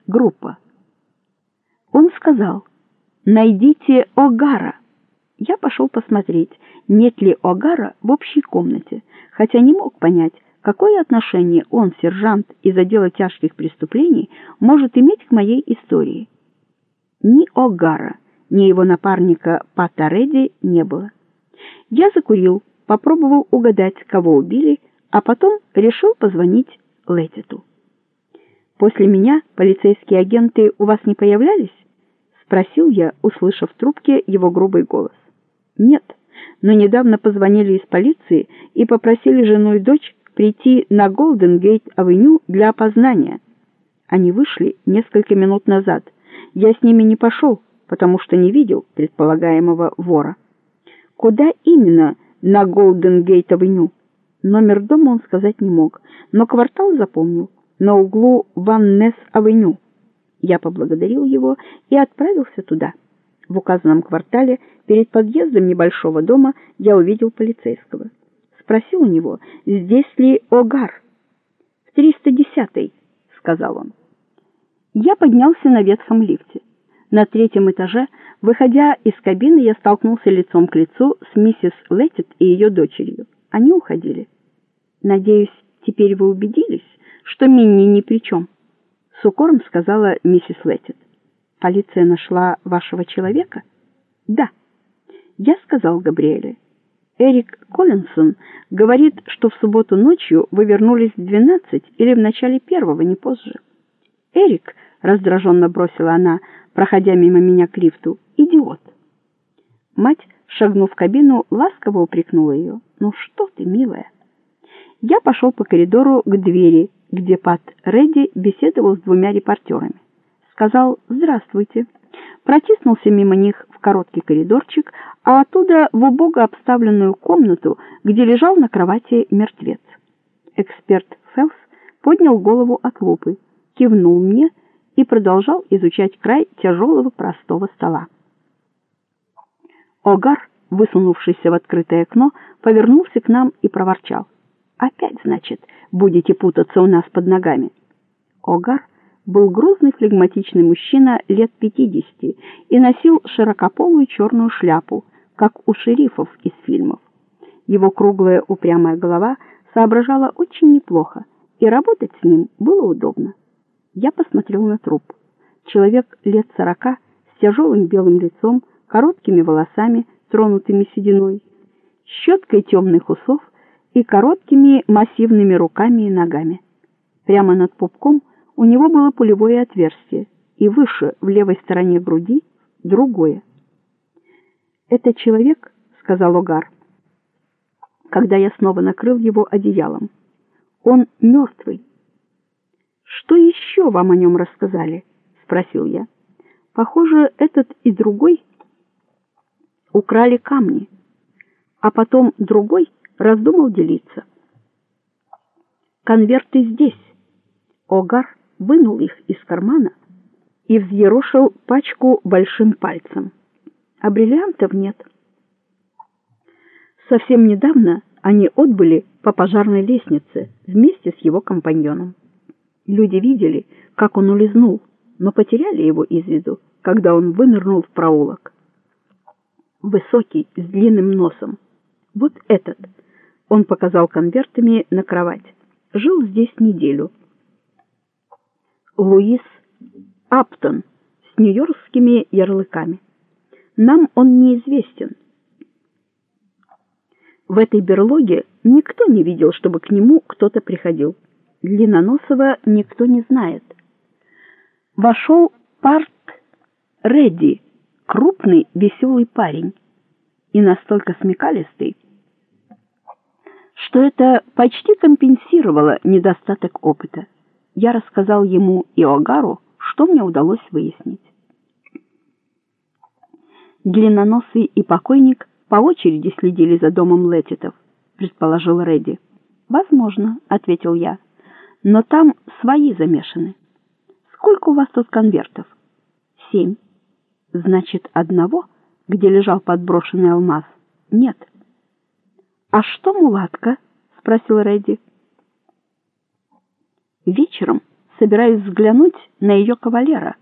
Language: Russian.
группа. Он сказал: «Найдите О'Гара». Я пошел посмотреть, нет ли О'Гара в общей комнате, хотя не мог понять, какое отношение он, сержант, из отдела тяжких преступлений, может иметь к моей истории. Ни О'Гара, ни его напарника Пата Редди не было. Я закурил, попробовал угадать, кого убили, а потом решил позвонить Летиту. «После меня полицейские агенты у вас не появлялись?» — спросил я, услышав в трубке его грубый голос. «Нет, но недавно позвонили из полиции и попросили жену и дочь прийти на Голден-Гейт-авеню для опознания. Они вышли несколько минут назад. Я с ними не пошел, потому что не видел предполагаемого вора». «Куда именно на Голден-Гейт-авеню?» Номер дома он сказать не мог, но квартал запомнил. На углу Ван-Несс-авеню. Я поблагодарил его и отправился туда. В указанном квартале, перед подъездом небольшого дома, я увидел полицейского. Спросил у него, здесь ли О'Гар. «В 310-й», — сказал он. Я поднялся на ветхом лифте. На 3-м этаже, выходя из кабины, я столкнулся лицом к лицу с миссис Летит и ее дочерью. Они уходили. «Надеюсь, теперь вы убедились, что Минни ни при чем», — с укором сказала миссис Летит. «Полиция нашла вашего человека?» «Да». Я сказал Габриэле: «Эрик Коллинсон говорит, что в субботу ночью вы вернулись в 12 или в начале 1-го, не позже». «Эрик», — раздраженно бросила она, проходя мимо меня к лифту, — «идиот». Мать, шагнув в кабину, ласково упрекнула ее: «Ну что ты, милая?» Я пошел по коридору к двери, где Пат Редди беседовал с 2 репортерами. Сказал «Здравствуйте», протиснулся мимо них в короткий коридорчик, а оттуда в убого обставленную комнату, где лежал на кровати мертвец. Эксперт Фелс поднял голову от лупы, кивнул мне и продолжал изучать край тяжелого простого стола. О'Гар, высунувшийся в открытое окно, повернулся к нам и проворчал: «Опять, значит, будете путаться у нас под ногами». О'Гар был грузный флегматичный мужчина лет 50 и носил широкополую черную шляпу, как у шерифов из фильмов. Его круглая упрямая голова соображала очень неплохо, и работать с ним было удобно. Я посмотрел на труп. Человек лет 40 с тяжелым белым лицом, короткими волосами, тронутыми сединой, щеткой темных усов и короткими массивными руками и ногами. Прямо над пупком у него было пулевое отверстие, и выше, в левой стороне груди, другое. «Это человек», — сказал О'Гар, когда я снова накрыл его одеялом. «Он мертвый». «Что еще вам о нем рассказали?» — спросил я. «Похоже, этот и другой украли камни, а потом другой раздумал делиться. Конверты здесь». О'Гар вынул их из кармана и взъерошил пачку большим пальцем. «А бриллиантов нет». Совсем недавно они отбыли по пожарной лестнице вместе с его компаньоном. Люди видели, как он улизнул, но потеряли его из виду, когда он вынырнул в проулок. Высокий, с длинным носом. Вот этот, он показал конвертами на кровать, жил здесь неделю. Луис Аптон с нью-йоркскими ярлыками. Нам он неизвестен. В этой берлоге никто не видел, чтобы к нему кто-то приходил. Длинноносого никто не знает. Вошел Пат Редди, крупный, веселый парень, и настолько смекалистый, что это почти компенсировало недостаток опыта. Я рассказал ему и О'Гару, что мне удалось выяснить. Длинноносый и покойник по очереди следили за домом Летитов, предположил Редди. «Возможно», — ответил я, — «но там свои замешаны». «Сколько у вас тут конвертов?» 7. «Значит, одного, где лежал подброшенный алмаз, нет». «А что мулатка?» — спросил Редди. Вечером собираюсь взглянуть на ее кавалера.